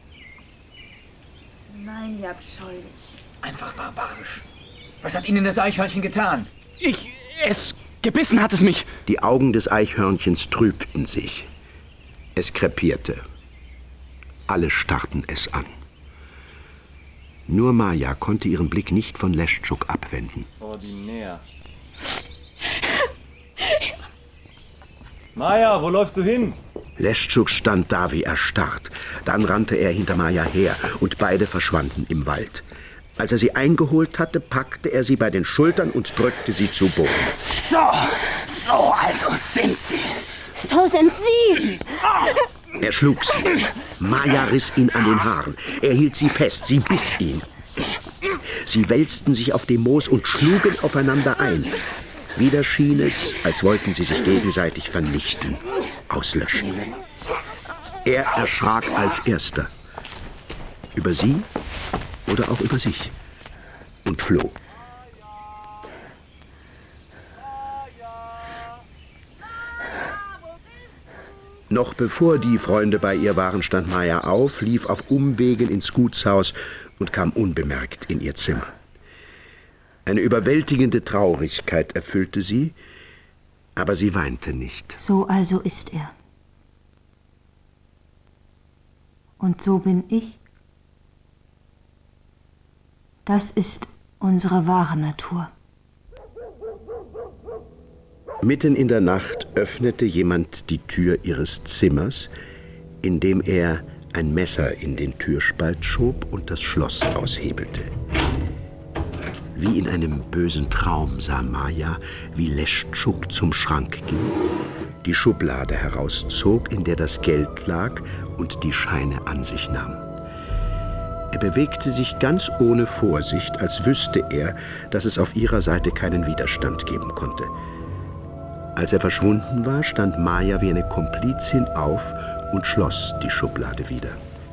Nein, wie abscheulich. Einfach barbarisch. Was hat Ihnen das Eichhörnchen getan? Gebissen hat es mich. Die Augen des Eichhörnchens trübten sich. Es krepierte. Alle starrten es an. Nur Maja konnte ihren Blick nicht von Leschuk abwenden. Ordinär. Maja, wo läufst du hin? Leschuk stand da wie erstarrt. Dann rannte er hinter Maja her und beide verschwanden im Wald. Als er sie eingeholt hatte, packte er sie bei den Schultern und drückte sie zu Boden. So also sind Sie. So sind Sie! Er schlug sie. Maja riss ihn an den Haaren. Er hielt sie fest, sie biss ihn. Sie wälzten sich auf dem Moos und schlugen aufeinander ein. Wieder schien es, als wollten sie sich gegenseitig vernichten, auslöschen. Er erschrak als Erster. Über sie oder auch über sich. Und floh. Noch bevor die Freunde bei ihr waren, stand Maja auf, lief auf Umwegen ins Gutshaus und kam unbemerkt in ihr Zimmer. Eine überwältigende Traurigkeit erfüllte sie, aber sie weinte nicht. So also ist er. Und so bin ich. Das ist unsere wahre Natur. Mitten in der Nacht öffnete jemand die Tür ihres Zimmers, indem er ein Messer in den Türspalt schob und das Schloss aushebelte. Wie in einem bösen Traum sah Maja, wie Leschuk zum Schrank ging, die Schublade herauszog, in der das Geld lag, und die Scheine an sich nahm. Er bewegte sich ganz ohne Vorsicht, als wüsste er, dass es auf ihrer Seite keinen Widerstand geben konnte. Als er verschwunden war, stand Maja wie eine Komplizin auf und schloss die Schublade wieder.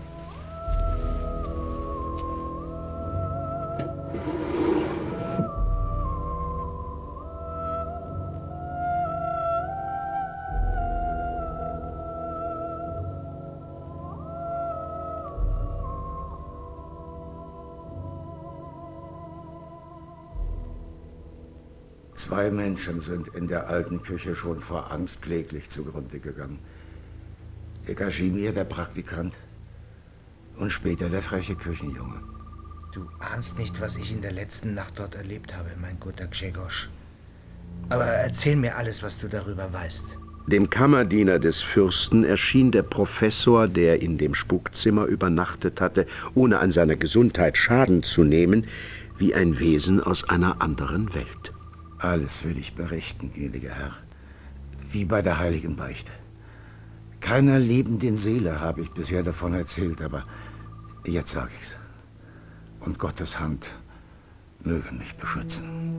Zwei Menschen sind in der alten Küche schon vor Angst kläglich zugrunde gegangen. Der Kaschimir, der Praktikant, und später der freche Küchenjunge. Du ahnst nicht, was ich in der letzten Nacht dort erlebt habe, mein guter Grzegorz. Aber erzähl mir alles, was du darüber weißt. Dem Kammerdiener des Fürsten erschien der Professor, der in dem Spukzimmer übernachtet hatte, ohne an seiner Gesundheit Schaden zu nehmen, wie ein Wesen aus einer anderen Welt. Alles will ich berichten, gnädiger Herr, wie bei der heiligen Beichte. Keiner lebenden Seele habe ich bisher davon erzählt, aber jetzt sage ich's. Und Gottes Hand möge mich beschützen.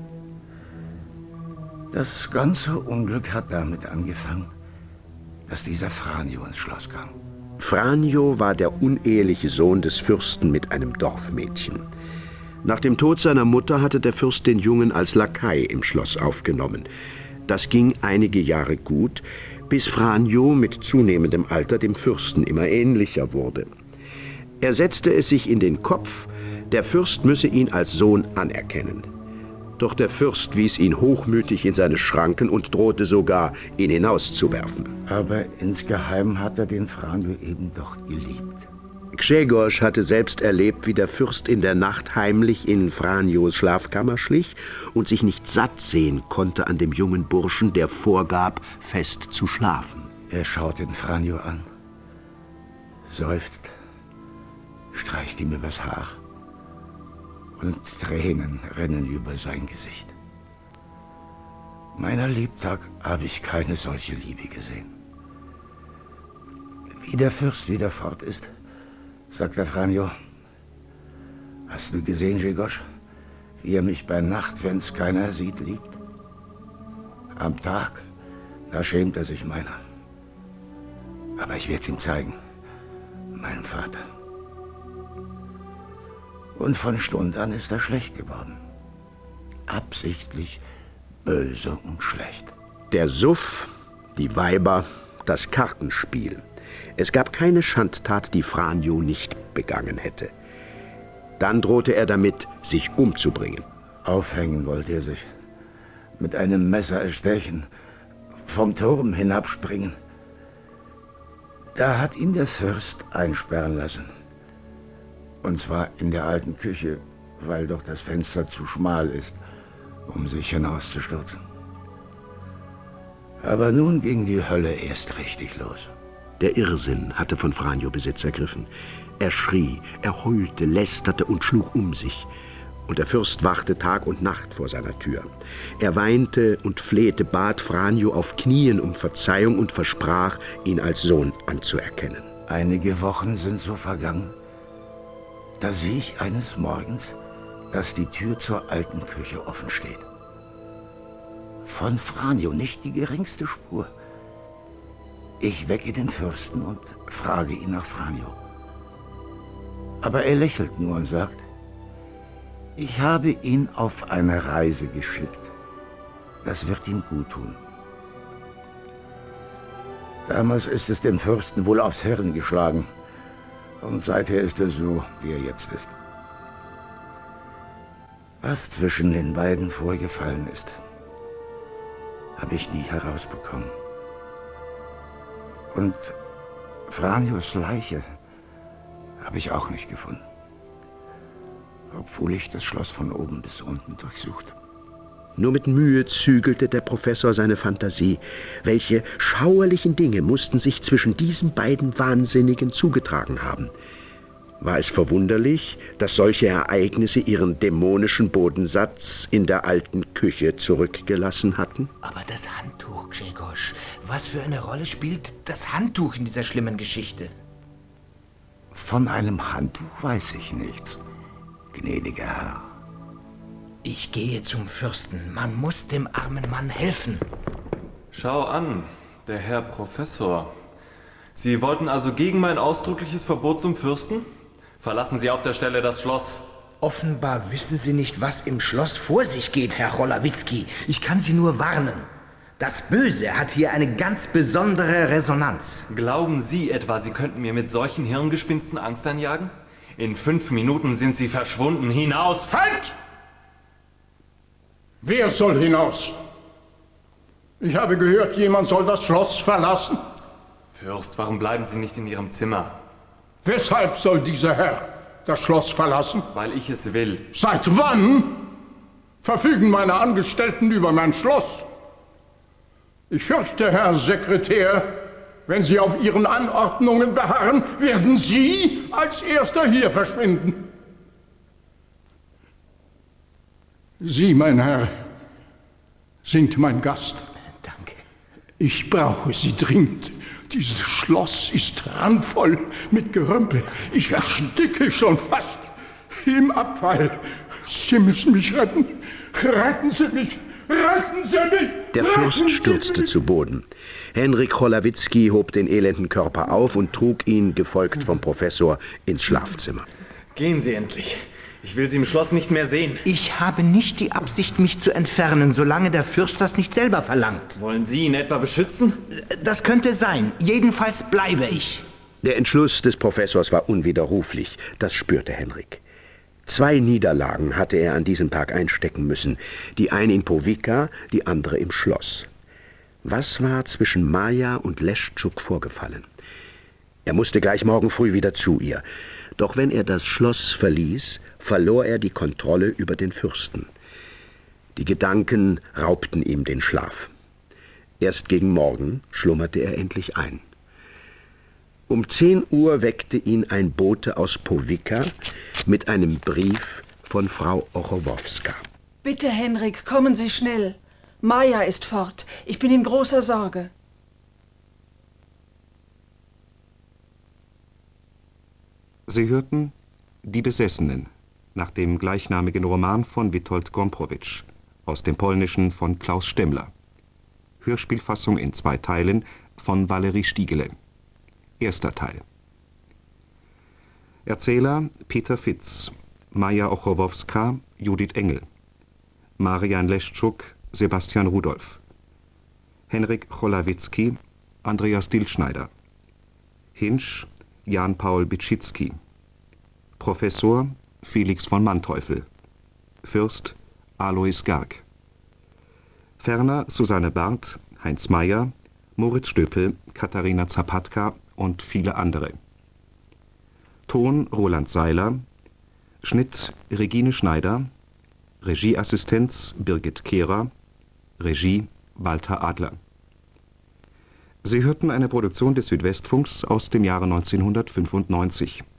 Das ganze Unglück hat damit angefangen, dass dieser Franjo ins Schloss kam. Franjo war der uneheliche Sohn des Fürsten mit einem Dorfmädchen. Nach dem Tod seiner Mutter hatte der Fürst den Jungen als Lakai im Schloss aufgenommen. Das ging einige Jahre gut, bis Franjo mit zunehmendem Alter dem Fürsten immer ähnlicher wurde. Er setzte es sich in den Kopf, der Fürst müsse ihn als Sohn anerkennen. Doch der Fürst wies ihn hochmütig in seine Schranken und drohte sogar, ihn hinauszuwerfen. Aber insgeheim hat er den Franjo eben doch geliebt. Grzegorz hatte selbst erlebt, wie der Fürst in der Nacht heimlich in Franjos Schlafkammer schlich und sich nicht satt sehen konnte an dem jungen Burschen, der vorgab, fest zu schlafen. Er schaut den Franjo an, seufzt, streicht ihm übers Haar und Tränen rennen über sein Gesicht. Meiner Lebtag habe ich keine solche Liebe gesehen. Wie der Fürst wieder fort ist, sagt der Franjo. Hast du gesehen, Grzegorz, wie er mich bei Nacht, wenn's keiner sieht, liebt? Am Tag, da schämt er sich meiner. Aber ich werde es ihm zeigen, meinem Vater. Und von Stund an ist er schlecht geworden. Absichtlich böse und schlecht. Der Suff, die Weiber, das Kartenspiel. Es gab keine Schandtat, die Franjo nicht begangen hätte. Dann drohte er damit, sich umzubringen. Aufhängen wollte er sich. Mit einem Messer erstechen. Vom Turm hinabspringen. Da hat ihn der Fürst einsperren lassen. Und zwar in der alten Küche, weil doch das Fenster zu schmal ist, um sich hinauszustürzen. Aber nun ging die Hölle erst richtig los. Der Irrsinn hatte von Franjo Besitz ergriffen. Er schrie, er heulte, lästerte und schlug um sich. Und der Fürst wachte Tag und Nacht vor seiner Tür. Er weinte und flehte, bat Franjo auf Knien um Verzeihung und versprach, ihn als Sohn anzuerkennen. Einige Wochen sind so vergangen. Da sehe ich eines Morgens, dass die Tür zur alten Küche offen steht. Von Franjo nicht die geringste Spur. Ich wecke den Fürsten und frage ihn nach Franjo. Aber er lächelt nur und sagt, ich habe ihn auf eine Reise geschickt. Das wird ihm gut tun. Damals ist es dem Fürsten wohl aufs Hirn geschlagen. Und seither ist er so, wie er jetzt ist. Was zwischen den beiden vorgefallen ist, habe ich nie herausbekommen. Und Franjos Leiche habe ich auch nicht gefunden. Obwohl ich das Schloss von oben bis unten durchsucht. Nur mit Mühe zügelte der Professor seine Fantasie. Welche schauerlichen Dinge mussten sich zwischen diesen beiden Wahnsinnigen zugetragen haben? War es verwunderlich, dass solche Ereignisse ihren dämonischen Bodensatz in der alten Küche zurückgelassen hatten? Aber das Handtuch, Grzegorz, was für eine Rolle spielt das Handtuch in dieser schlimmen Geschichte? Von einem Handtuch weiß ich nichts, gnädiger Herr. Ich gehe zum Fürsten. Man muss dem armen Mann helfen. Schau an, der Herr Professor. Sie wollten also gegen mein ausdrückliches Verbot zum Fürsten? Verlassen Sie auf der Stelle das Schloss. Offenbar wissen Sie nicht, was im Schloss vor sich geht, Herr Cholawitzki. Ich kann Sie nur warnen. Das Böse hat hier eine ganz besondere Resonanz. Glauben Sie etwa, Sie könnten mir mit solchen Hirngespinsten Angst einjagen? In 5 Minuten sind Sie verschwunden. Hinaus! Halt! Wer soll hinaus? Ich habe gehört, jemand soll das Schloss verlassen. Fürst, warum bleiben Sie nicht in Ihrem Zimmer? Weshalb soll dieser Herr das Schloss verlassen? Weil ich es will. Seit wann verfügen meine Angestellten über mein Schloss? Ich fürchte, Herr Sekretär, wenn Sie auf Ihren Anordnungen beharren, werden Sie als Erster hier verschwinden. Sie, mein Herr, sind mein Gast. Danke. Ich brauche Sie dringend. Dieses Schloss ist randvoll mit Gerümpel. Ich ersticke schon fast im Abfall. Sie müssen mich retten. Retten Sie mich! Retten Sie mich! Der Fürst stürzte zu Boden. Henryk Cholawitzki hob den elenden Körper auf und trug ihn, gefolgt vom Professor, ins Schlafzimmer. Gehen Sie endlich. Ich will Sie im Schloss nicht mehr sehen. Ich habe nicht die Absicht, mich zu entfernen, solange der Fürst das nicht selber verlangt. Wollen Sie ihn etwa beschützen? Das könnte sein. Jedenfalls bleibe ich. Der Entschluss des Professors war unwiderruflich. Das spürte Henryk. 2 Niederlagen hatte er an diesem Tag einstecken müssen. Die eine in Powica, die andere im Schloss. Was war zwischen Maja und Leszczuk vorgefallen? Er musste gleich morgen früh wieder zu ihr. Doch wenn er das Schloss verließ, verlor er die Kontrolle über den Fürsten. Die Gedanken raubten ihm den Schlaf. Erst gegen Morgen schlummerte er endlich ein. Um 10 Uhr weckte ihn ein Bote aus Powica mit einem Brief von Frau Ochowowska. Bitte, Henrik, kommen Sie schnell. Maja ist fort. Ich bin in großer Sorge. Sie hörten Die Besessenen nach dem gleichnamigen Roman von Witold Gombrowicz, aus dem Polnischen von Klaus Stemmler. Hörspielfassung in 2 Teilen von Valerie Stiegele. Erster Teil. Erzähler Peter Fitz, Maja Ochowowska, Judith Engel, Marian Leschczuk, Sebastian Rudolph, Henrik Cholawitzki, Andreas Dilschneider, Hinsch, Jan-Paul Bitschitzki, Professor Felix von Manteuffel, Fürst Alois Garg, ferner Susanne Barth, Heinz Meyer, Moritz Stöpel, Katharina Zapatka und viele andere. Ton Roland Seiler, Schnitt Regine Schneider, Regieassistenz Birgit Kehrer, Regie Walter Adler. Sie hörten eine Produktion des Südwestfunks aus dem Jahre 1995.